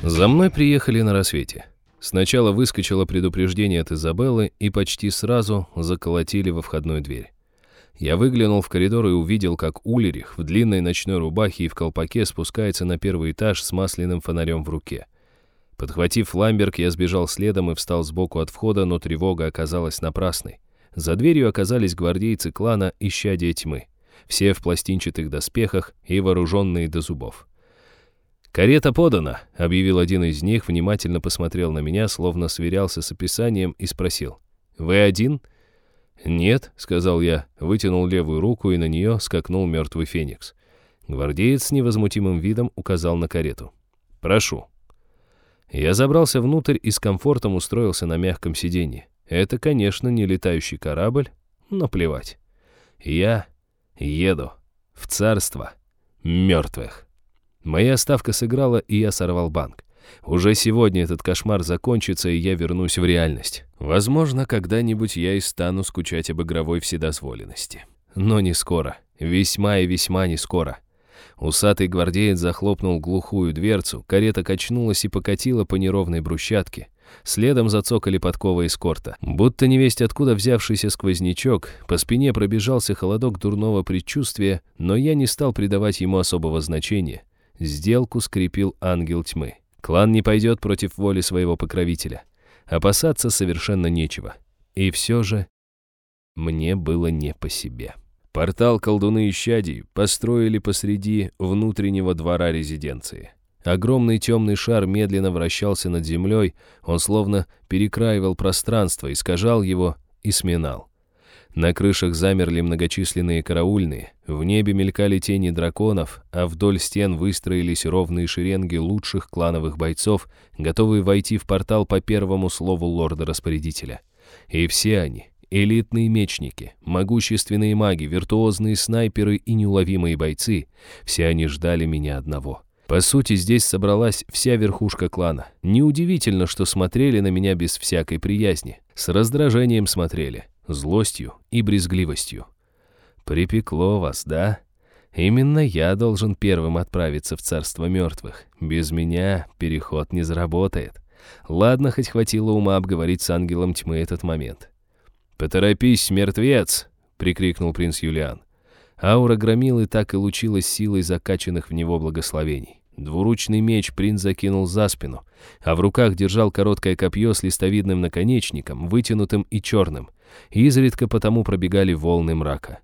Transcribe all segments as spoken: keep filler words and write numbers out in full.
За мной приехали на рассвете. Сначала выскочило предупреждение от Изабеллы и почти сразу заколотили во входную дверь. Я выглянул в коридор и увидел, как Ульрих в длинной ночной рубахе и в колпаке спускается на первый этаж с масляным фонарем в руке. Подхватив фламберг, я сбежал следом и встал сбоку от входа, но тревога оказалась напрасной. За дверью оказались гвардейцы клана Исчадие Тьмы, все в пластинчатых доспехах и вооруженные до зубов. «Карета подана», — объявил один из них, внимательно посмотрел на меня, словно сверялся с описанием и спросил: «Вы один?» «Нет», — сказал я, вытянул левую руку, и на нее скакнул мертвый феникс. Гвардеец с невозмутимым видом указал на карету. «Прошу». Я забрался внутрь и с комфортом устроился на мягком сиденье. Это, конечно, не летающий корабль, но плевать. Я еду в царство мертвых. Моя ставка сыграла, и я сорвал банк. Уже сегодня этот кошмар закончится, и я вернусь в реальность. Возможно, когда-нибудь я и стану скучать об игровой вседозволенности. Но не скоро. Весьма и весьма не скоро. Усатый гвардеец захлопнул глухую дверцу, карета качнулась и покатила по неровной брусчатке. Следом зацокали подковы эскорта. Будто невесть откуда взявшийся сквознячок, по спине пробежался холодок дурного предчувствия, но я не стал придавать ему особого значения. Сделку скрепил ангел тьмы. Клан не пойдет против воли своего покровителя. Опасаться совершенно нечего. И все же мне было не по себе. Портал колдуны Исчадий построили посреди внутреннего двора резиденции. Огромный темный шар медленно вращался над землей, он словно перекраивал пространство, искажал его и сминал. На крышах замерли многочисленные караульные, в небе мелькали тени драконов, а вдоль стен выстроились ровные шеренги лучших клановых бойцов, готовые войти в портал по первому слову лорда-распорядителя. И все они — элитные мечники, могущественные маги, виртуозные снайперы и неуловимые бойцы — все они ждали меня одного. По сути, здесь собралась вся верхушка клана. Неудивительно, что смотрели на меня без всякой приязни. С раздражением смотрели, злостью и брезгливостью. Припекло вас, да? Именно я должен первым отправиться в царство мертвых. Без меня переход не заработает. Ладно, хоть хватило ума обговорить с ангелом тьмы этот момент. «Поторопись, мертвец!» — прикрикнул принц Юлиан. Аура громилы так и лучилась силой закачанных в него благословений. Двуручный меч принц закинул за спину, а в руках держал короткое копье с листовидным наконечником, вытянутым и черным. Изредка потому пробегали волны мрака.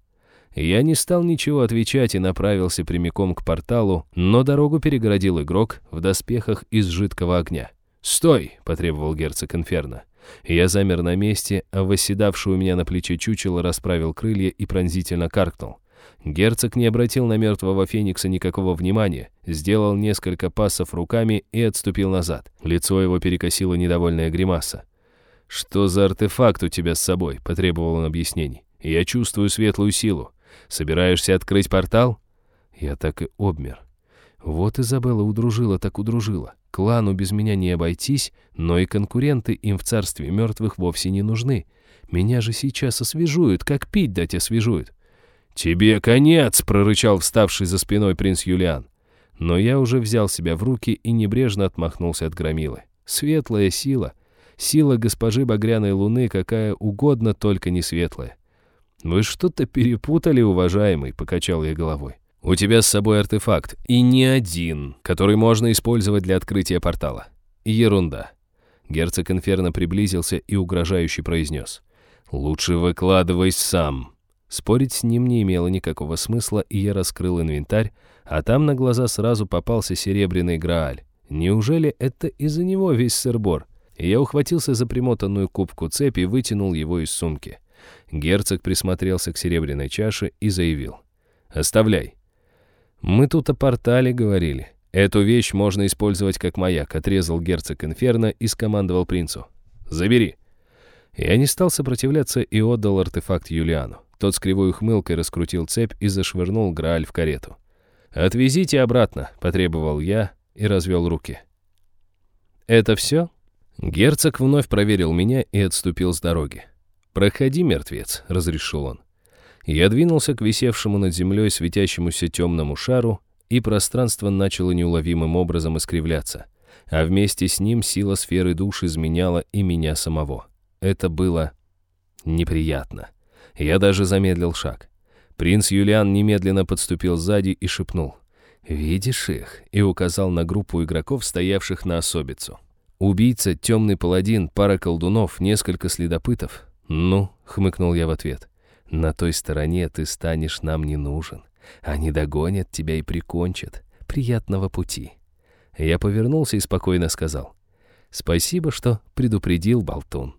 Я не стал ничего отвечать и направился прямиком к порталу, но дорогу перегородил игрок в доспехах из жидкого огня. «Стой!» — потребовал герцог Инферно. Я замер на месте, а восседавший у меня на плече чучело расправил крылья и пронзительно каркнул. Герцог не обратил на мертвого феникса никакого внимания, сделал несколько пассов руками и отступил назад. Лицо его перекосило недовольная гримаса. «Что за артефакт у тебя с собой?» — потребовал он объяснений. «Я чувствую светлую силу. Собираешься открыть портал?» Я так и обмер. Вот Изабелла удружила так удружила. Клану без меня не обойтись, но и конкуренты им в царстве мертвых вовсе не нужны. Меня же сейчас освежуют, как пить дать освежуют. «Тебе конец!» — прорычал вставший за спиной принц Юлиан. Но я уже взял себя в руки и небрежно отмахнулся от громилы. Светлая сила. Сила госпожи Багряной Луны какая угодно, только не светлая. «Вы что-то перепутали, уважаемый», — покачал я головой. «У тебя с собой артефакт, и не один, который можно использовать для открытия портала. Ерунда». Герцог Инферно приблизился и угрожающе произнес: «Лучше выкладывай сам». Спорить с ним не имело никакого смысла, и я раскрыл инвентарь, а там на глаза сразу попался серебряный Грааль. Неужели это из-за него весь сыр-бор? Я ухватился за примотанную кубку цепь и вытянул его из сумки. Герцог присмотрелся к серебряной чаше и заявил: «Оставляй». «Мы тут о портале говорили. Эту вещь можно использовать как маяк», — отрезал герцог Инферно и скомандовал принцу: «Забери». Я не стал сопротивляться и отдал артефакт Юлиану. Тот с кривой ухмылкой раскрутил цепь и зашвырнул Грааль в карету. «Отвезите обратно», — потребовал я и развел руки. «Это все?» Герцог вновь проверил меня и отступил с дороги. «Проходи, мертвец», — разрешил он. Я двинулся к висевшему над землей светящемуся темному шару, и пространство начало неуловимым образом искривляться. а вместе с ним сила сферы душ изменяла и меня самого. Это было неприятно. Я даже замедлил шаг. Принц Юлиан немедленно подступил сзади и шепнул: «Видишь их?» и указал на группу игроков, стоявших на особицу. Убийца, темный паладин, пара колдунов, несколько следопытов. «Ну», — хмыкнул я в ответ, — «на той стороне ты станешь нам не нужен. Они догонят тебя и прикончат. Приятного пути». Я повернулся и спокойно сказал: «Спасибо, что предупредил, болтун».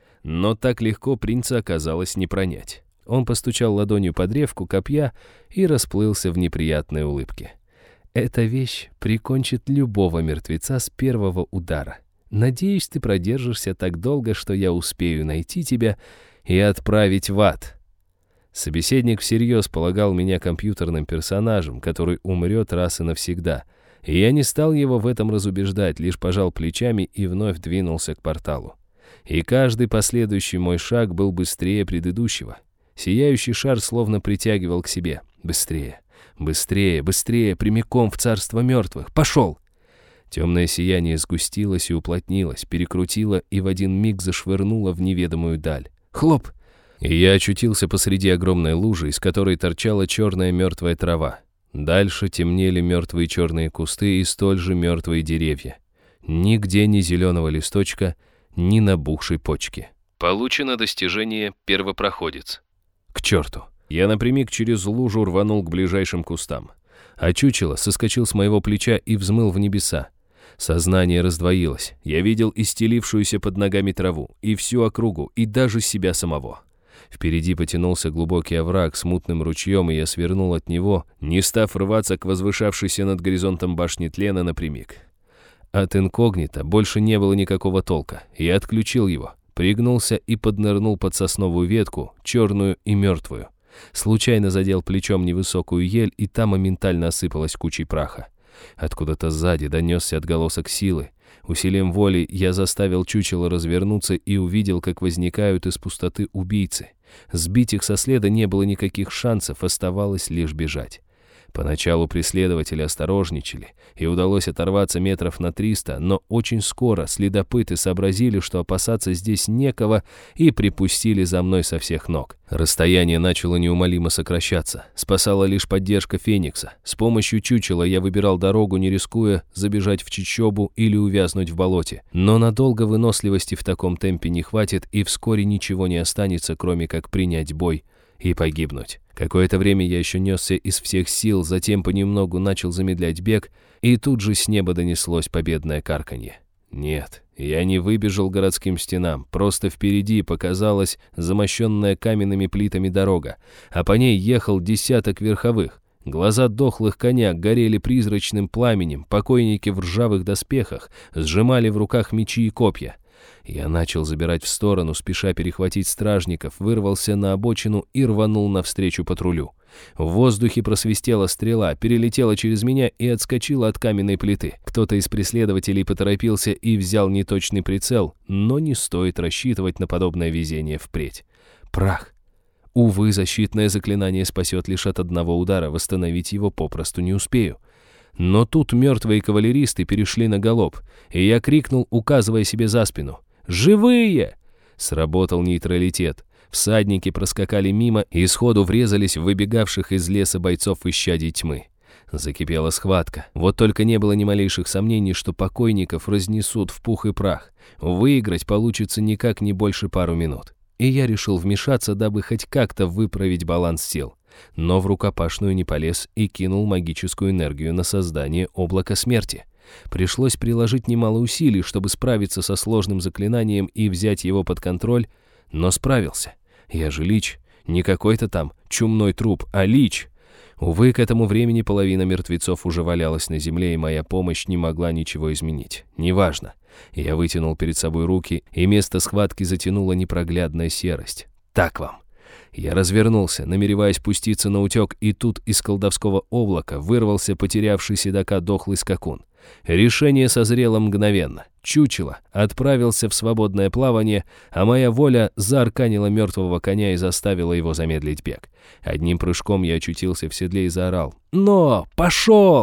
Но так легко принца оказалось не пронять. Он постучал ладонью по древку копья и расплылся в неприятной улыбке. «Эта вещь прикончит любого мертвеца с первого удара. Надеюсь, ты продержишься так долго, что я успею найти тебя и отправить в ад». Собеседник всерьез полагал меня компьютерным персонажем, который умрет раз и навсегда, и я не стал его в этом разубеждать, лишь пожал плечами и вновь двинулся к порталу. И каждый последующий мой шаг был быстрее предыдущего. Сияющий шар словно притягивал к себе. Быстрее, быстрее, быстрее, прямиком в царство мертвых. Пошел! Темное сияние сгустилось и уплотнилось, перекрутило и в один миг зашвырнуло в неведомую даль. Хлоп! И я очутился посреди огромной лужи, из которой торчала черная мертвая трава. Дальше темнели мертвые черные кусты и столь же мертвые деревья. Нигде ни зеленого листочка, ни набухшей почки. Получено достижение «Первопроходец». К черту! Я напрямик через лужу рванул к ближайшим кустам. А чучело соскочил с моего плеча и взмыл в небеса. Сознание раздвоилось. Я видел истелившуюся под ногами траву, и всю округу, и даже себя самого. Впереди потянулся глубокий овраг с мутным ручьем, и я свернул от него, не став рваться к возвышавшейся над горизонтом башне тлена напрямик. От инкогнито больше не было никакого толка. Я отключил его, пригнулся и поднырнул под сосновую ветку, черную и мертвую. Случайно задел плечом невысокую ель, и та моментально осыпалась кучей праха. Откуда-то сзади донесся отголосок силы. Усилием воли я заставил чучело развернуться и увидел, как возникают из пустоты убийцы. Сбить их со следа не было никаких шансов, оставалось лишь бежать. Поначалу преследователи осторожничали, и удалось оторваться метров на триста, но очень скоро следопыты сообразили, что опасаться здесь некого, и припустили за мной со всех ног. Расстояние начало неумолимо сокращаться. Спасала лишь поддержка Феникса. С помощью чучела я выбирал дорогу, не рискуя забежать в чащобу или увязнуть в болоте. Но надолго выносливости в таком темпе не хватит, и вскоре ничего не останется, кроме как принять бой и погибнуть. Какое-то время я еще несся из всех сил, затем понемногу начал замедлять бег, и тут же с неба донеслось победное карканье. Нет, я не выбежал к городским стенам, просто впереди показалась замощенная каменными плитами дорога, а по ней ехал десяток верховых. Глаза дохлых коняк горели призрачным пламенем, покойники в ржавых доспехах сжимали в руках мечи и копья. Я начал забирать в сторону, спеша перехватить стражников, вырвался на обочину и рванул навстречу патрулю. В воздухе просвистела стрела, перелетела через меня и отскочила от каменной плиты. Кто-то из преследователей поторопился и взял неточный прицел, но не стоит рассчитывать на подобное везение впредь. Прах! Увы, защитное заклинание спасет лишь от одного удара, восстановить его попросту не успею. Но тут мертвые кавалеристы перешли на галоп, и я крикнул, указывая себе за спину: «Живые!» Сработал нейтралитет. Всадники проскакали мимо и сходу врезались в выбегавших из леса бойцов исчадий тьмы. Закипела схватка. Вот только не было ни малейших сомнений, что покойников разнесут в пух и прах. Выиграть получится никак не больше пару минут. И я решил вмешаться, дабы хоть как-то выправить баланс сил. Но в рукопашную не полез и кинул магическую энергию на создание облака смерти. Пришлось приложить немало усилий, чтобы справиться со сложным заклинанием и взять его под контроль, но справился. Я же лич, не какой-то там чумной труп, а лич. Увы, к этому времени половина мертвецов уже валялась на земле, и моя помощь не могла ничего изменить. Неважно. Я вытянул перед собой руки, и место схватки затянула непроглядная серость. Так вам. Я развернулся, намереваясь пуститься на утек, и тут из колдовского облака вырвался потерявший седока дохлый скакун. Решение созрело мгновенно. Чучело отправился в свободное плавание, а моя воля заарканила мертвого коня и заставила его замедлить бег. Одним прыжком я очутился в седле и заорал: «Но! Пошел!»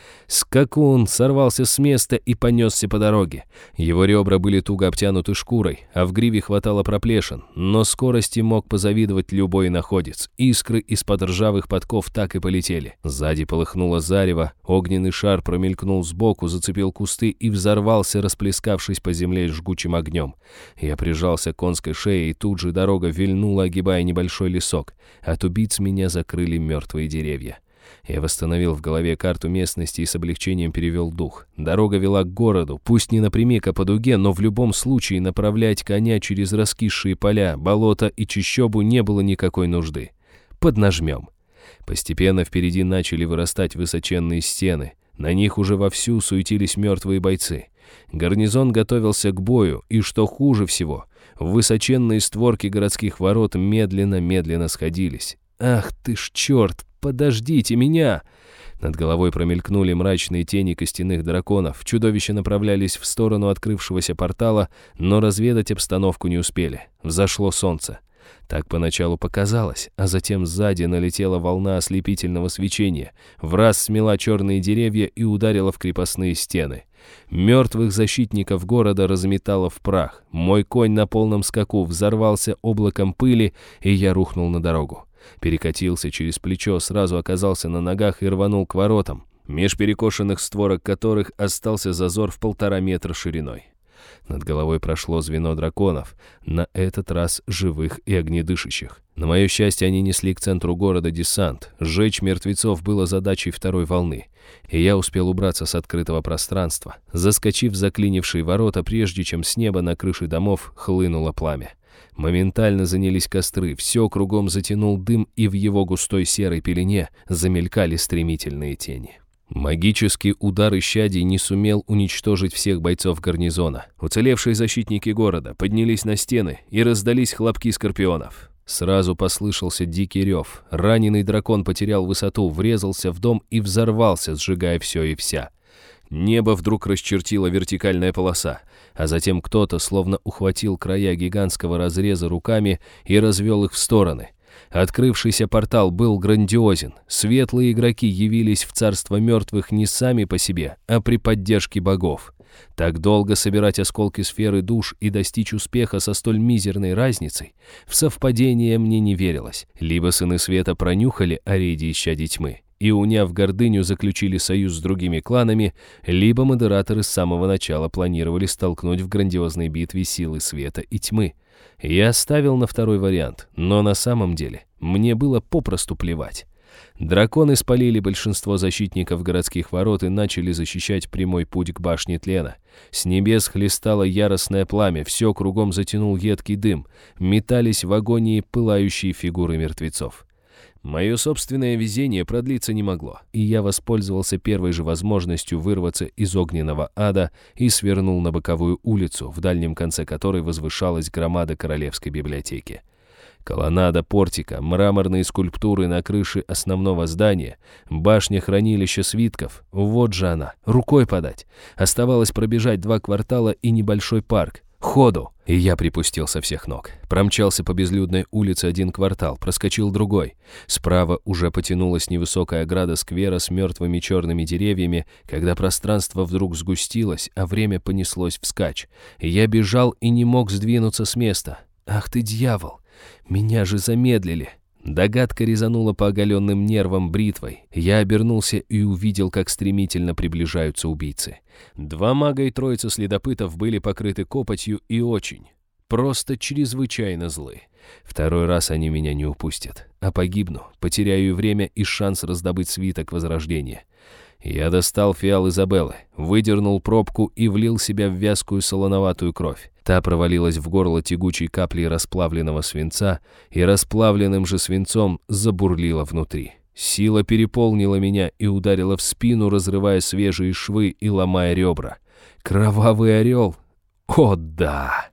Скакун сорвался с места и понесся по дороге. Его ребра были туго обтянуты шкурой, а в гриве хватало проплешин, но скорости мог позавидовать любой иноходец. Искры из-под ржавых подков так и полетели. Сзади полыхнуло зарево, огненный шар промелькнул сбоку, зацепил кусты и взорвался, расплескавшись по земле жгучим огнем. Я прижался к конской шее, и тут же дорога вильнула, огибая небольшой лесок. От убийц меня закрыли мертвые деревья. Я восстановил в голове карту местности и с облегчением перевел дух. Дорога вела к городу, пусть не напрямик, а по дуге, но в любом случае направлять коня через раскисшие поля, болота и чащобу не было никакой нужды. Поднажмем. Постепенно впереди начали вырастать высоченные стены. На них уже вовсю суетились мертвые бойцы. Гарнизон готовился к бою, и, что хуже всего, высоченные створки городских ворот медленно-медленно сходились. «Ах ты ж черт! Подождите меня!» Над головой промелькнули мрачные тени костяных драконов. Чудовища направлялись в сторону открывшегося портала, но разведать обстановку не успели. Взошло солнце. Так поначалу показалось, а затем сзади налетела волна ослепительного свечения, враз смела черные деревья и ударила в крепостные стены. Мертвых защитников города разметало в прах. Мой конь на полном скаку взорвался облаком пыли, и я рухнул на дорогу. Перекатился через плечо, сразу оказался на ногах и рванул к воротам, меж перекошенных створок которых остался зазор в полтора метра шириной. Над головой прошло звено драконов, на этот раз живых и огнедышащих. На мое счастье, они несли к центру города десант. Сжечь мертвецов было задачей второй волны, и я успел убраться с открытого пространства, заскочив в заклинившие ворота, прежде чем с неба на крыши домов хлынуло пламя. Моментально занялись костры, все кругом затянул дым, и в его густой серой пелене замелькали стремительные тени. Магический удар исчадий не сумел уничтожить всех бойцов гарнизона. Уцелевшие защитники города поднялись на стены, и раздались хлопки скорпионов. Сразу послышался дикий рев. Раненый дракон потерял высоту, врезался в дом и взорвался, сжигая все и вся. Небо вдруг расчертила вертикальная полоса, а затем кто-то словно ухватил края гигантского разреза руками и развел их в стороны. Открывшийся портал был грандиозен. Светлые игроки явились в царство мертвых не сами по себе, а при поддержке богов. Так долго собирать осколки сферы душ и достичь успеха со столь мизерной разницей, в совпадение мне не верилось. Либо сыны света пронюхали о рейде исчадий тьмы и, уняв гордыню, заключили союз с другими кланами, либо модераторы с самого начала планировали столкнуть в грандиозной битве силы света и тьмы. Я ставил на второй вариант, но на самом деле мне было попросту плевать. Драконы спалили большинство защитников городских ворот и начали защищать прямой путь к башне тлена. С небес хлестало яростное пламя, все кругом затянул едкий дым, метались в агонии пылающие фигуры мертвецов. Мое собственное везение продлиться не могло, и я воспользовался первой же возможностью вырваться из огненного ада и свернул на боковую улицу, в дальнем конце которой возвышалась громада Королевской библиотеки. Колоннада портика, мраморные скульптуры на крыше основного здания, башня хранилища свитков. Вот же она, рукой подать. Оставалось пробежать два квартала и небольшой парк. Ходу! И я припустил со всех ног. Промчался по безлюдной улице один квартал, проскочил другой. Справа уже потянулась невысокая ограда сквера с мертвыми черными деревьями, когда пространство вдруг сгустилось, а время понеслось вскачь. Я бежал и не мог сдвинуться с места. Ах ты, дьявол! Меня же замедлили. Догадка резанула по оголенным нервам бритвой. Я обернулся и увидел, как стремительно приближаются убийцы. Два мага и троица следопытов были покрыты копотью и очень, просто чрезвычайно злы. Второй раз они меня не упустят, а погибну, потеряю и время, и шанс раздобыть свиток возрождения. Я достал фиал Изабеллы, выдернул пробку и влил себя в вязкую солоноватую кровь. Та провалилась в горло тягучей каплей расплавленного свинца, и расплавленным же свинцом забурлила внутри. Сила переполнила меня и ударила в спину, разрывая свежие швы и ломая ребра. Кровавый орел? О, да!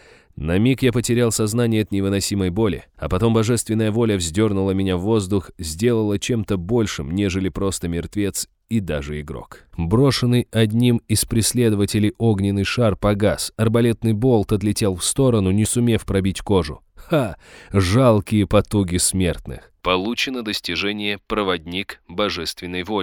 На миг я потерял сознание от невыносимой боли, а потом божественная воля вздернула меня в воздух, сделала чем-то большим, нежели просто мертвец и даже игрок. Брошенный одним из преследователей огненный шар погас, арбалетный болт отлетел в сторону, не сумев пробить кожу. Ха! Жалкие потуги смертных. Получено достижение «Проводник божественной воли».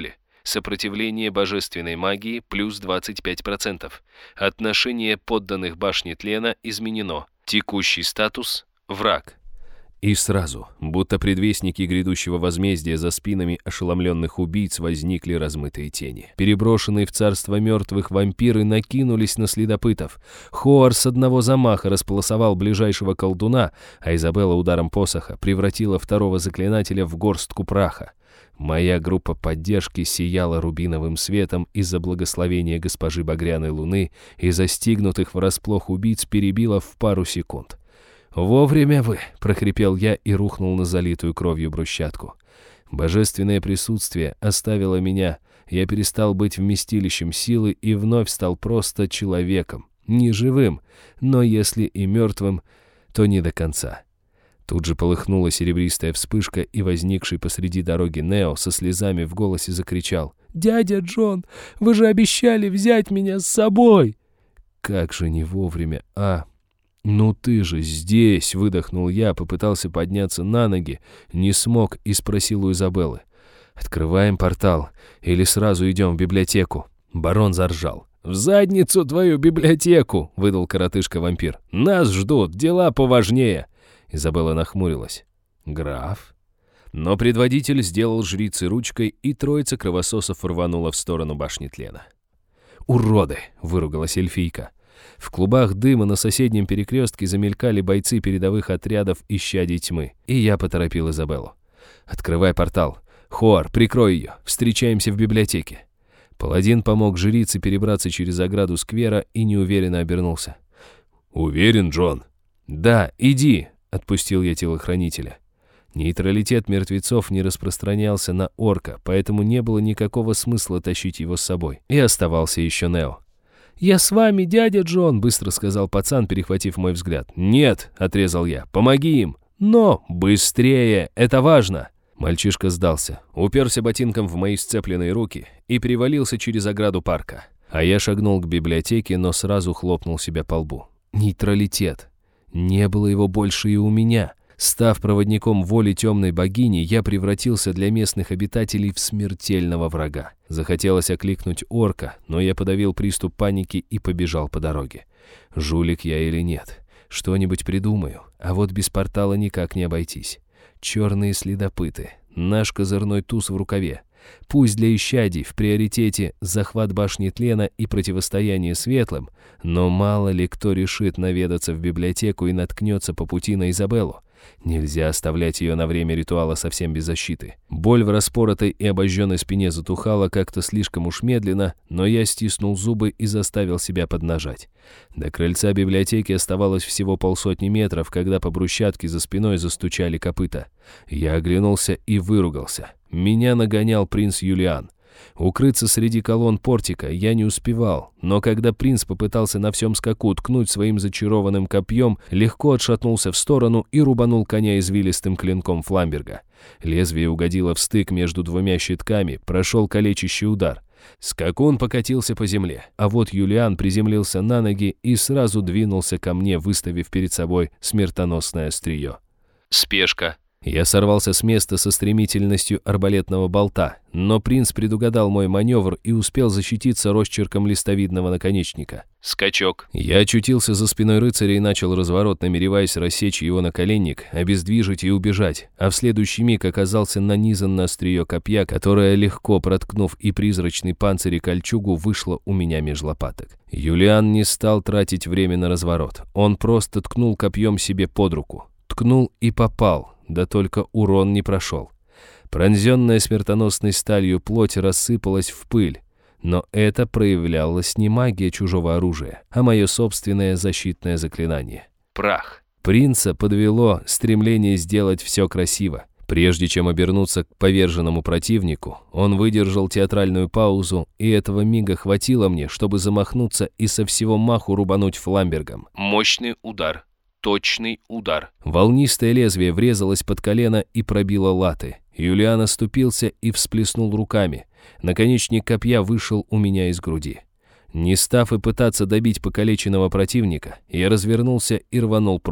Сопротивление божественной магии плюс двадцать пять процентов. Отношение подданных башни тлена изменено. Текущий статус – враг. И сразу, будто предвестники грядущего возмездия, за спинами ошеломленных убийц возникли размытые тени. Переброшенные в царство мертвых вампиры накинулись на следопытов. Хоар с одного замаха располосовал ближайшего колдуна, а Изабелла ударом посоха превратила второго заклинателя в горстку праха. Моя группа поддержки сияла рубиновым светом из-за благословения госпожи Багряной Луны и застигнутых врасплох убийц перебила в пару секунд. «Вовремя вы!» — прохрипел я и рухнул на залитую кровью брусчатку. Божественное присутствие оставило меня, я перестал быть вместилищем силы и вновь стал просто человеком, не живым, но если и мертвым, то не до конца. Тут же полыхнула серебристая вспышка, и возникший посреди дороги Нео со слезами в голосе закричал: «Дядя Джон, вы же обещали взять меня с собой!» Как же не вовремя, а... «Ну ты же здесь!» — выдохнул я, попытался подняться на ноги, не смог и спросил у Изабеллы: «Открываем портал или сразу идем в библиотеку?» Барон заржал. «В задницу твою библиотеку!» — выдал коротышка-вампир. «Нас ждут, дела поважнее!» Изабелла нахмурилась. «Граф?» Но предводитель сделал жрицы ручкой, и троица кровососов рванула в сторону башни тлена. «Уроды!» — выругалась эльфийка. В клубах дыма на соседнем перекрестке замелькали бойцы передовых отрядов исчадий тьмы, и я поторопил Изабеллу. «Открывай портал. Хоар, прикрой ее. Встречаемся в библиотеке». Паладин помог жрице перебраться через ограду сквера и неуверенно обернулся. «Уверен, Джон?» «Да, иди», — отпустил я телохранителя. Нейтралитет мертвецов не распространялся на орка, поэтому не было никакого смысла тащить его с собой. И оставался еще Нео. «Я с вами, дядя Джон», — быстро сказал пацан, перехватив мой взгляд. «Нет», — отрезал я, — «помоги им». «Но быстрее, это важно». Мальчишка сдался, уперся ботинком в мои сцепленные руки и перевалился через ограду парка. А я шагнул к библиотеке, но сразу хлопнул себя по лбу. Нейтралитет. Не было его больше и у меня. Став проводником воли темной богини, я превратился для местных обитателей в смертельного врага. Захотелось окликнуть орка, но я подавил приступ паники и побежал по дороге. Жулик я или нет? Что-нибудь придумаю, а вот без портала никак не обойтись. Черные следопыты, наш козырной туз в рукаве. Пусть для исчадий в приоритете захват башни тлена и противостояние светлым, но мало ли кто решит наведаться в библиотеку и наткнется по пути на Изабеллу. Нельзя оставлять ее на время ритуала совсем без защиты. Боль в распоротой и обожженной спине затухала как-то слишком уж медленно, но я стиснул зубы и заставил себя поднажать. До крыльца библиотеки оставалось всего полсотни метров, когда по брусчатке за спиной застучали копыта. Я оглянулся и выругался. Меня нагонял принц Юлиан. Укрыться среди колонн портика я не успевал, но когда принц попытался на всем скаку ткнуть своим зачарованным копьем, легко отшатнулся в сторону и рубанул коня извилистым клинком Фламберга. Лезвие угодило в стык между двумя щитками, прошел калечащий удар. Скакун покатился по земле, а вот Юлиан приземлился на ноги и сразу двинулся ко мне, выставив перед собой смертоносное острие. Спешка. Я сорвался с места со стремительностью арбалетного болта, но принц предугадал мой маневр и успел защититься росчерком листовидного наконечника. Скачок. Я очутился за спиной рыцаря и начал разворот, намереваясь рассечь его наколенник, обездвижить и убежать, а в следующий миг оказался нанизан на острие копья, которое, легко проткнув и призрачный панцирь и кольчугу, вышло у меня меж лопаток. Юлиан не стал тратить время на разворот, он просто ткнул копьем себе под руку. Ткнул и попал. Да только урон не прошел. Пронзенная смертоносной сталью плоть рассыпалась в пыль. Но это проявлялось не магия чужого оружия, а мое собственное защитное заклинание. Прах. Принца подвело стремление сделать все красиво. Прежде чем обернуться к поверженному противнику, он выдержал театральную паузу, и этого мига хватило мне, чтобы замахнуться и со всего маху рубануть Фламбергом. Мощный удар. Точный удар. Волнистое лезвие врезалось под колено и пробило латы. Юлиан оступился и всплеснул руками. Наконечник копья вышел у меня из груди. Не став и пытаться добить покалеченного противника, я развернулся и рванул прочь.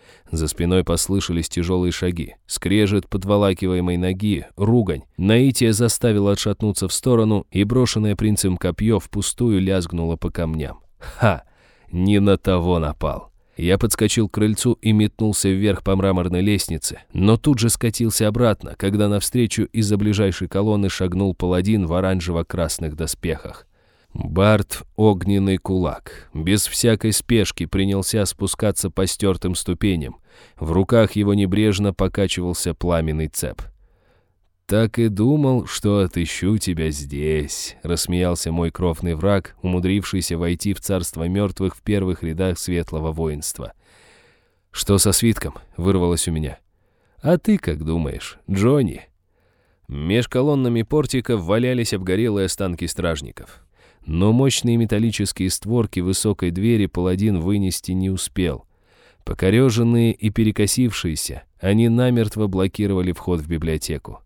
За спиной послышались тяжелые шаги, скрежет подволакиваемой ноги, ругань. Наитие заставило отшатнуться в сторону, и брошенное принцем копье впустую лязгнуло по камням. Ха! Не на того напал. Я подскочил к крыльцу и метнулся вверх по мраморной лестнице, но тут же скатился обратно, когда навстречу из-за ближайшей колонны шагнул паладин в оранжево-красных доспехах. Барт огненный кулак, без всякой спешки принялся спускаться по стертым ступеням. В руках его небрежно покачивался пламенный цеп. «Так и думал, что отыщу тебя здесь», — рассмеялся мой кровный враг, умудрившийся войти в царство мертвых в первых рядах светлого воинства. «Что со свитком?» — вырвалось у меня. «А ты как думаешь, Джонни?» Меж колоннами портика валялись обгорелые останки стражников. Но мощные металлические створки высокой двери паладин вынести не успел. Покореженные и перекосившиеся, они намертво блокировали вход в библиотеку.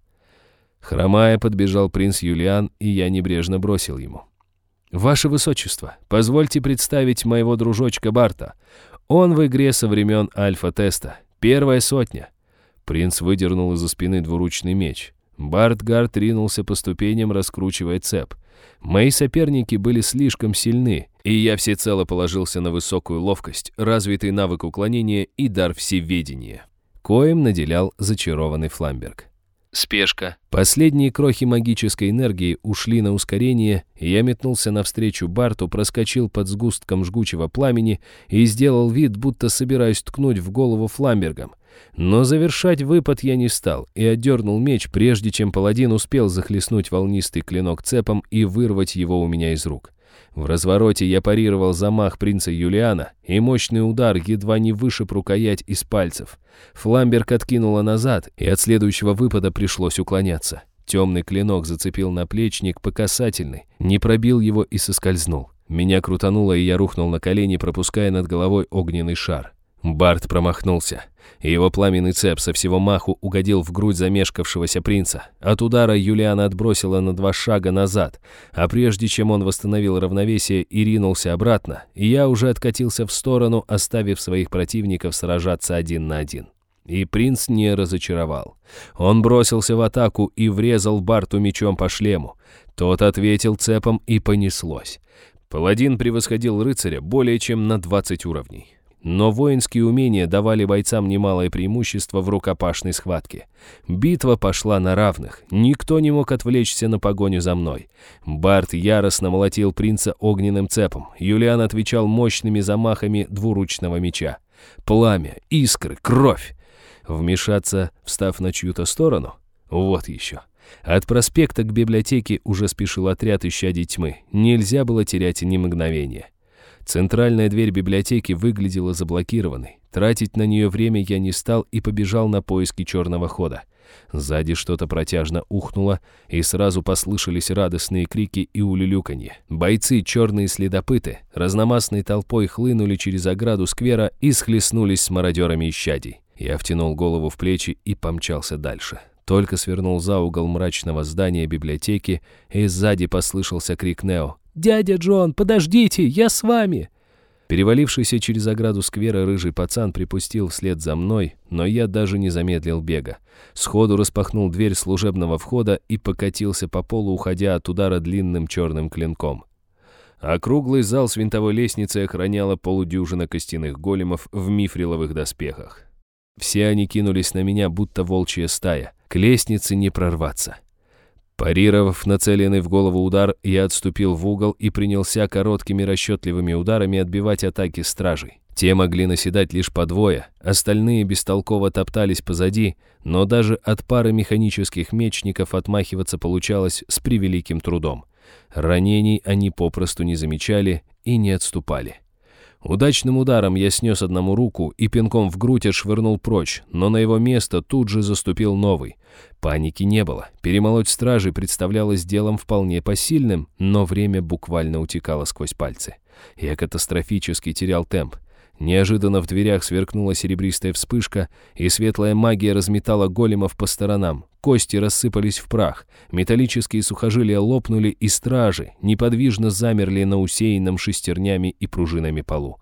Хромая подбежал принц Юлиан, и я небрежно бросил ему: «Ваше высочество, позвольте представить моего дружочка Барта. Он в игре со времен альфа-теста. Первая сотня». Принц выдернул из-за спины двуручный меч. Бартгард ринулся по ступеням, раскручивая цеп. Мои соперники были слишком сильны, и я всецело положился на высокую ловкость, развитый навык уклонения и дар всеведения, коим наделял зачарованный Фламберг. Спешка. Последние крохи магической энергии ушли на ускорение, и я метнулся навстречу Барту, проскочил под сгустком жгучего пламени и сделал вид, будто собираюсь ткнуть в голову Фламбергом. Но завершать выпад я не стал и отдернул меч, прежде чем паладин успел захлестнуть волнистый клинок цепом и вырвать его у меня из рук. В развороте я парировал замах принца Юлиана, и мощный удар едва не вышиб рукоять из пальцев. Фламберг откинуло назад, и от следующего выпада пришлось уклоняться. Темный клинок зацепил наплечник по касательной, не пробил его и соскользнул. Меня крутануло, и я рухнул на колени, пропуская над головой огненный шар. Барт промахнулся, и его пламенный цеп со всего маху угодил в грудь замешкавшегося принца. От удара Юлиана отбросило на два шага назад, а прежде чем он восстановил равновесие и ринулся обратно, я уже откатился в сторону, оставив своих противников сражаться один на один. И принц не разочаровал. Он бросился в атаку и врезал Барту мечом по шлему. Тот ответил цепом, и понеслось. Паладин превосходил рыцаря более чем на двадцать уровней. Но воинские умения давали бойцам немалое преимущество в рукопашной схватке. Битва пошла на равных, никто не мог отвлечься на погоню за мной. Барт яростно молотил принца огненным цепом, Юлиан отвечал мощными замахами двуручного меча. Пламя, искры, кровь. Вмешаться, встав на чью-то сторону? Вот еще. От проспекта к библиотеке уже спешил отряд исчадий тьмы, нельзя было терять ни мгновения. Центральная дверь библиотеки выглядела заблокированной. Тратить на нее время я не стал и побежал на поиски черного хода. Сзади что-то протяжно ухнуло, и сразу послышались радостные крики и улюлюканье. Бойцы, черные следопыты, разномастной толпой хлынули через ограду сквера и схлестнулись с мародерами исчадий. Я втянул голову в плечи и помчался дальше. Только свернул за угол мрачного здания библиотеки, и сзади послышался крик Нео: «Дядя Джон, подождите, я с вами!» Перевалившийся через ограду сквера рыжий пацан припустил вслед за мной, но я даже не замедлил бега. Сходу распахнул дверь служебного входа и покатился по полу, уходя от удара длинным черным клинком. Округлый зал с винтовой лестницей охраняла полудюжина костяных големов в мифриловых доспехах. Все они кинулись на меня, будто волчья стая. К лестнице не прорваться. Парировав нацеленный в голову удар, я отступил в угол и принялся короткими расчетливыми ударами отбивать атаки стражей. Те могли наседать лишь по двое, остальные бестолково топтались позади, но даже от пары механических мечников отмахиваться получалось с превеликим трудом. Ранений они попросту не замечали и не отступали. Удачным ударом я снес одному руку и пинком в грудь отшвырнул прочь, но на его место тут же заступил новый. Паники не было. Перемолоть стражей представлялось делом вполне посильным, но время буквально утекало сквозь пальцы. Я катастрофически терял темп. Неожиданно в дверях сверкнула серебристая вспышка, и светлая магия разметала големов по сторонам. Кости рассыпались в прах, металлические сухожилия лопнули, и стражи неподвижно замерли на усеянном шестернями и пружинами полу.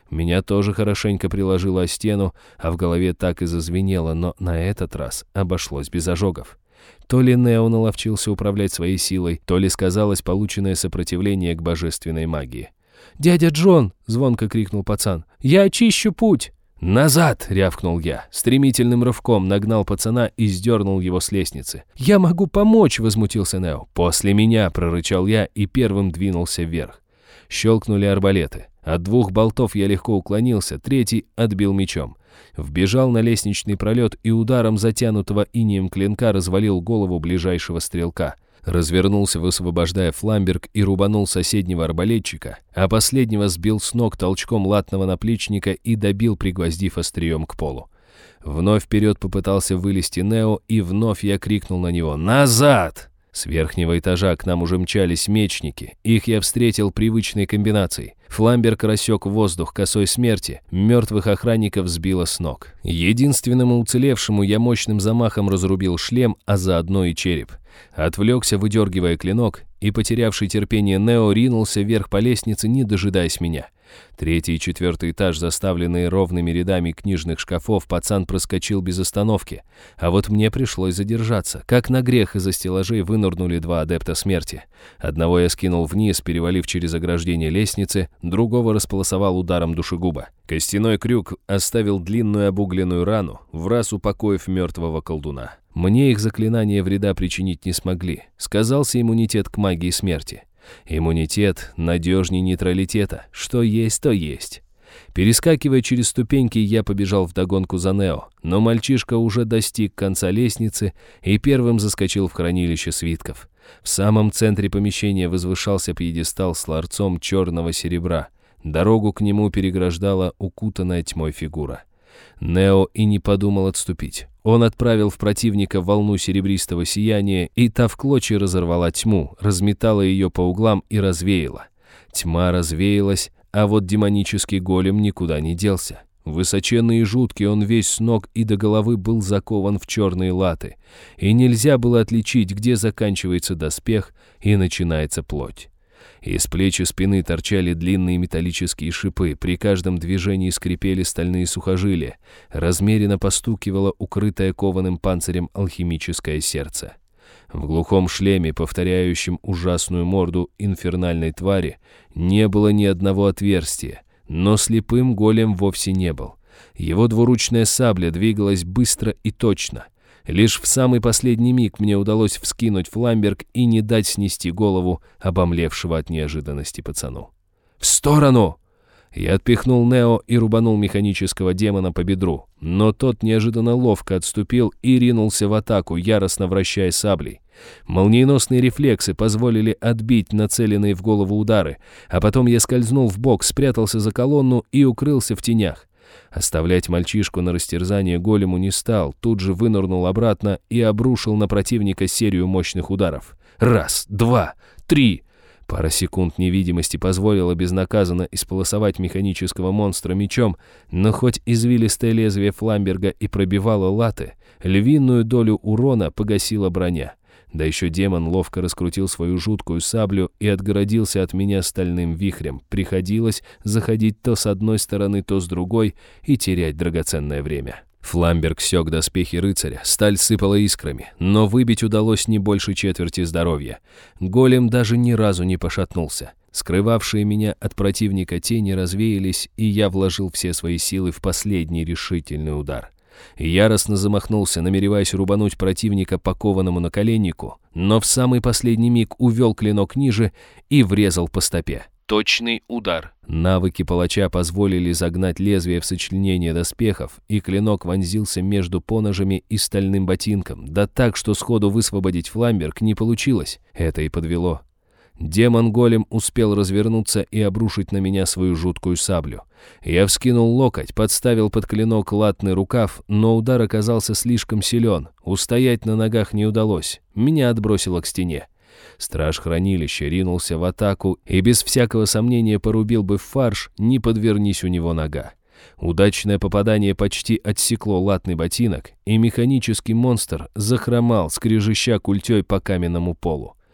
Меня тоже хорошенько приложило о стену, а в голове так и зазвенело, но на этот раз обошлось без ожогов. То ли Нео наловчился управлять своей силой, то ли сказалось полученное сопротивление к божественной магии. «Дядя Джон!» — звонко крикнул пацан. «Я очищу путь!» «Назад!» — рявкнул я. Стремительным рывком нагнал пацана и сдернул его с лестницы. «Я могу помочь!» — возмутился Нео. «После меня!» — прорычал я и первым двинулся вверх. Щелкнули арбалеты. От двух болтов я легко уклонился, третий отбил мечом. Вбежал на лестничный пролет и ударом затянутого инеем клинка развалил голову ближайшего стрелка. Развернулся, высвобождая фламберг, и рубанул соседнего арбалетчика, а последнего сбил с ног толчком латного наплечника и добил, пригвоздив острием к полу. Вновь вперед попытался вылезти Нео, и вновь я крикнул на него «Назад!». С верхнего этажа к нам уже мчались мечники. Их я встретил привычной комбинацией. Фламберг рассек воздух косой смерти, мертвых охранников сбило с ног. Единственному уцелевшему я мощным замахом разрубил шлем, а заодно и череп. Отвлекся, выдергивая клинок, и потерявший терпение Нео ринулся вверх по лестнице, не дожидаясь меня. Третий и четвертый этаж, заставленные ровными рядами книжных шкафов, пацан проскочил без остановки. А вот мне пришлось задержаться. Как на грех из-за стеллажей вынырнули два адепта смерти. Одного я скинул вниз, перевалив через ограждение лестницы, другого располосовал ударом душегуба. Костяной крюк оставил длинную обугленную рану, враз упокоив мертвого колдуна. Мне их заклинания вреда причинить не смогли. Сказался иммунитет к магии смерти. Иммунитет надежнее нейтралитета. Что есть, то есть. Перескакивая через ступеньки, я побежал вдогонку за Нео, но мальчишка уже достиг конца лестницы и первым заскочил в хранилище свитков. В самом центре помещения возвышался пьедестал с ларцом черного серебра. Дорогу к нему переграждала укутанная тьмой фигура. Нео и не подумал отступить. Он отправил в противника волну серебристого сияния, и та в клочья разорвала тьму, разметала ее по углам и развеяла. Тьма развеялась, а вот демонический голем никуда не делся. Высоченный и жуткий, он весь с ног и до головы был закован в черные латы, и нельзя было отличить, где заканчивается доспех и начинается плоть. Из плеч и спины торчали длинные металлические шипы, при каждом движении скрипели стальные сухожилия, размеренно постукивало укрытое кованым панцирем алхимическое сердце. В глухом шлеме, повторяющем ужасную морду инфернальной твари, не было ни одного отверстия, но слепым голем вовсе не был. Его двуручная сабля двигалась быстро и точно. Лишь в самый последний миг мне удалось вскинуть фламберг и не дать снести голову обомлевшего от неожиданности пацану. «В сторону!» Я отпихнул Нео и рубанул механического демона по бедру, но тот неожиданно ловко отступил и ринулся в атаку, яростно вращая саблей. Молниеносные рефлексы позволили отбить нацеленные в голову удары, а потом я скользнул вбок, спрятался за колонну и укрылся в тенях. Оставлять мальчишку на растерзание голему не стал, тут же вынырнул обратно и обрушил на противника серию мощных ударов. Раз, два, три. Пара секунд невидимости позволила безнаказанно исполосовать механического монстра мечом, но хоть извилистое лезвие фламберга и пробивало латы, львиную долю урона погасила броня. Да еще демон ловко раскрутил свою жуткую саблю и отгородился от меня стальным вихрем. Приходилось заходить то с одной стороны, то с другой и терять драгоценное время. Фламберг сёк доспехи рыцаря, сталь сыпала искрами, но выбить удалось не больше четверти здоровья. Голем даже ни разу не пошатнулся. Скрывавшие меня от противника тени развеялись, и я вложил все свои силы в последний решительный удар. Яростно замахнулся, намереваясь рубануть противника по кованому наколеннику, но в самый последний миг увел клинок ниже и врезал по стопе. Точный удар. Навыки палача позволили загнать лезвие в сочленение доспехов, и клинок вонзился между поножами и стальным ботинком, да так, что сходу высвободить фламберг не получилось. Это и подвело. Демон-голем успел развернуться и обрушить на меня свою жуткую саблю. Я вскинул локоть, подставил под клинок латный рукав, но удар оказался слишком силен. Устоять на ногах не удалось. Меня отбросило к стене. Страж хранилища ринулся в атаку и без всякого сомнения порубил бы в фарш, не подвернись у него нога. Удачное попадание почти отсекло латный ботинок, и механический монстр захромал, скрежеща культей по каменному полу.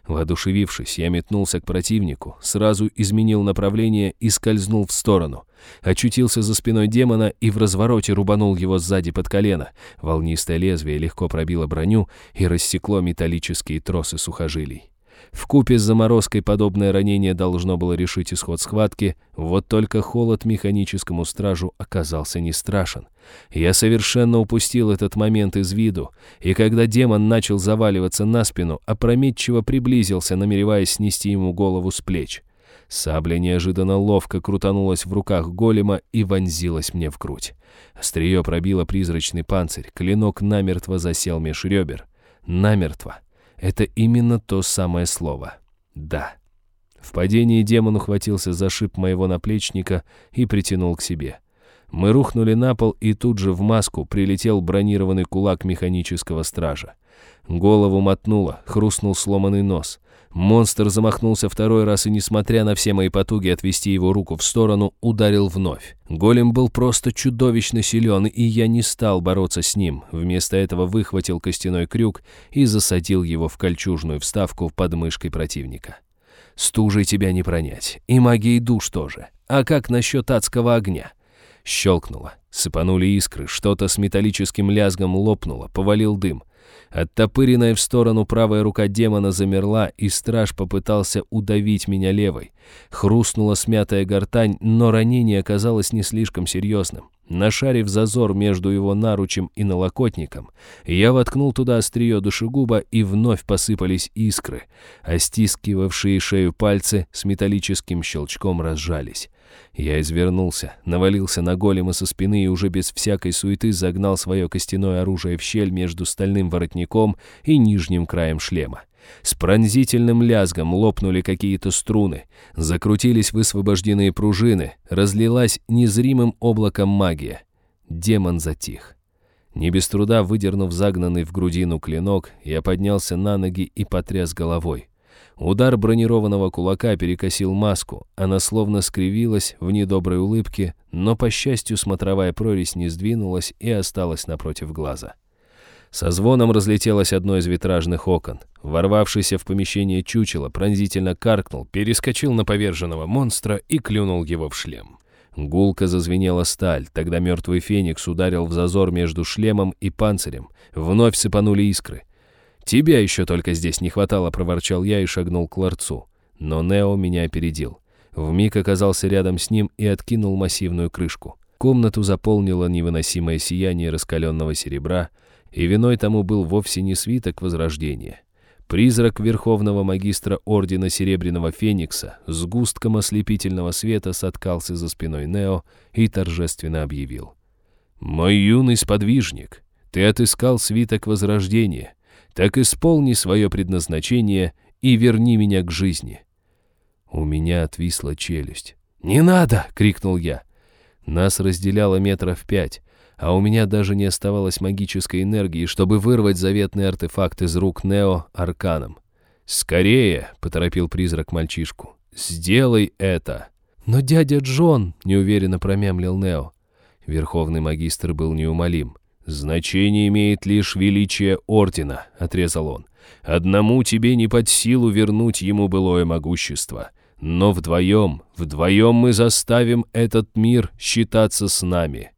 Воодушевившись, я метнулся к противнику, сразу изменил направление и скользнул в сторону. Очутился за спиной демона и в развороте рубанул его сзади под колено. Волнистое лезвие легко пробило броню и рассекло металлические тросы сухожилий. Вкупе с заморозкой подобное ранение должно было решить исход схватки, вот только холод механическому стражу оказался не страшен. Я совершенно упустил этот момент из виду, и когда демон начал заваливаться на спину, опрометчиво приблизился, намереваясь снести ему голову с плеч. Сабля неожиданно ловко крутанулась в руках голема и вонзилась мне в грудь. Острие пробило призрачный панцирь, клинок намертво засел меж ребер. Намертво. Это именно то самое слово. Да. В падении демон ухватился за шип моего наплечника и притянул к себе. Мы рухнули на пол, и тут же в маску прилетел бронированный кулак механического стража. Голову мотнуло, хрустнул сломанный нос. Монстр замахнулся второй раз и, несмотря на все мои потуги отвести его руку в сторону, ударил вновь. Голем был просто чудовищно силен, и я не стал бороться с ним. Вместо этого выхватил костяной крюк и засадил его в кольчужную вставку под мышкой противника. Стужей тебя не пронять, и магией душ тоже. А как насчет адского огня? Щелкнуло, сыпанули искры, что-то с металлическим лязгом лопнуло, повалил дым. Оттопыренная в сторону правая рука демона замерла, и страж попытался удавить меня левой. Хрустнула смятая гортань, но ранение оказалось не слишком серьезным. Нашарив зазор между его наручем и налокотником, я воткнул туда острие душегуба, и вновь посыпались искры, а стискивавшие шею пальцы с металлическим щелчком разжались. Я извернулся, навалился на голема со спины и уже без всякой суеты загнал свое костяное оружие в щель между стальным воротником и нижним краем шлема. С пронзительным лязгом лопнули какие-то струны, закрутились высвобожденные пружины, разлилась незримым облаком магия. Демон затих. Не без труда выдернув загнанный в грудину клинок, я поднялся на ноги и потряс головой. Удар бронированного кулака перекосил маску, она словно скривилась в недоброй улыбке, но, по счастью, смотровая прорезь не сдвинулась и осталась напротив глаза. Со звоном разлетелось одно из витражных окон. Ворвавшийся в помещение чучело пронзительно каркнул, перескочил на поверженного монстра и клюнул его в шлем. Гулко зазвенела сталь, тогда мертвый феникс ударил в зазор между шлемом и панцирем. Вновь сыпанули искры. «Тебя еще только здесь не хватало», — проворчал я и шагнул к ларцу. Но Нео меня опередил. Вмиг оказался рядом с ним и откинул массивную крышку. Комнату заполнило невыносимое сияние раскаленного серебра, и виной тому был вовсе не свиток Возрождения. Призрак верховного магистра Ордена Серебряного Феникса с густком ослепительного света соткался за спиной Нео и торжественно объявил: «Мой юный сподвижник, ты отыскал свиток Возрождения. Так исполни свое предназначение и верни меня к жизни». У меня отвисла челюсть. «Не надо!» — крикнул я. Нас разделяло метров пять, а у меня даже не оставалось магической энергии, чтобы вырвать заветный артефакт из рук Нео арканом. «Скорее!» — поторопил призрак мальчишку. «Сделай это!» «Но дядя Джон!» — неуверенно промямлил Нео. Верховный магистр был неумолим. «Значение имеет лишь величие Ордена», — отрезал он. «Одному тебе не под силу вернуть ему былое могущество. Но вдвоем, вдвоем мы заставим этот мир считаться с нами».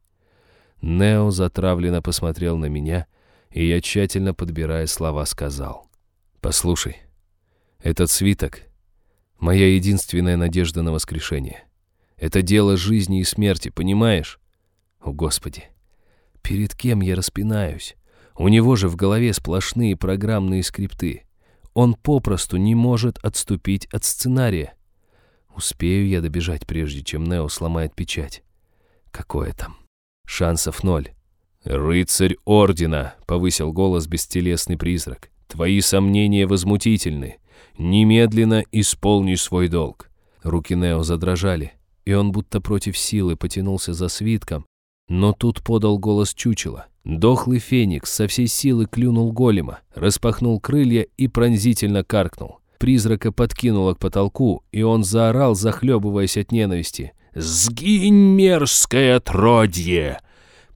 Нео затравленно посмотрел на меня, и я, тщательно подбирая слова, сказал: «Послушай, этот свиток — моя единственная надежда на воскрешение. Это дело жизни и смерти, понимаешь? О, Господи! Перед кем я распинаюсь? У него же в голове сплошные программные скрипты. Он попросту не может отступить от сценария. Успею я добежать, прежде чем Нео сломает печать? Какое там? Шансов ноль. «Рыцарь Ордена!» — повысил голос бестелесный призрак. «Твои сомнения возмутительны. Немедленно исполни свой долг». Руки Нео задрожали, и он будто против силы потянулся за свитком, но тут подал голос чучела. Дохлый феникс со всей силы клюнул голема, распахнул крылья и пронзительно каркнул. Призрака подкинуло к потолку, и он заорал, захлебываясь от ненависти: «Сгинь, мерзкое отродье!»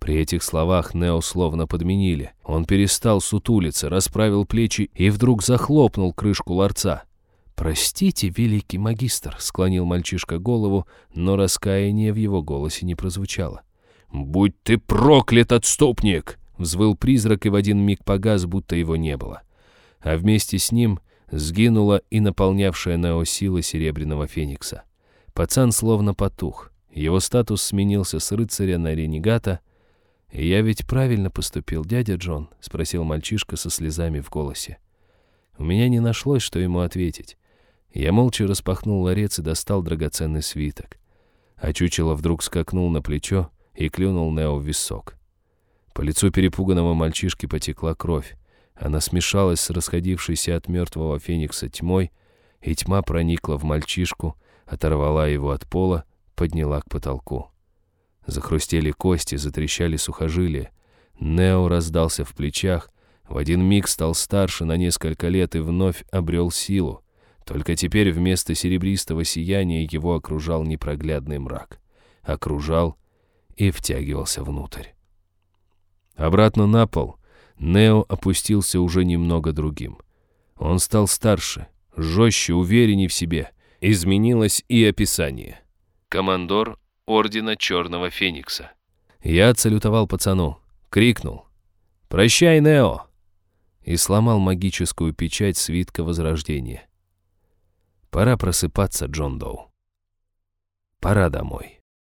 При этих словах Нео словно подменили. Он перестал сутулиться, расправил плечи и вдруг захлопнул крышку ларца. «Простите, великий магистр», — склонил мальчишка голову, но раскаяние в его голосе не прозвучало. «Будь ты проклят, отступник!» — взвыл призрак и в один миг погас, будто его не было. А вместе с ним сгинула и наполнявшая Нео сила Серебряного Феникса. Пацан словно потух. Его статус сменился с рыцаря на ренегата. «Я ведь правильно поступил, дядя Джон?» — спросил мальчишка со слезами в голосе. У меня не нашлось, что ему ответить. Я молча распахнул ларец и достал драгоценный свиток. А чучело вдруг скакнул на плечо и клюнул Нео в висок. По лицу перепуганного мальчишки потекла кровь. Она смешалась с расходившейся от мертвого феникса тьмой, и тьма проникла в мальчишку, оторвала его от пола, подняла к потолку. Захрустели кости, затрещали сухожилия. Нео раздался в плечах, в один миг стал старше на несколько лет и вновь обрел силу. Только теперь вместо серебристого сияния его окружал непроглядный мрак. Окружал и втягивался внутрь. Обратно на пол Нео опустился уже немного другим. Он стал старше, жестче, уверенней в себе. Изменилось и описание. Командор Ордена Черного Феникса. Я отсалютовал пацану, крикнул: «Прощай, Нео!» и сломал магическую печать свитка Возрождения. Пора просыпаться, Джон Доу. Пора домой.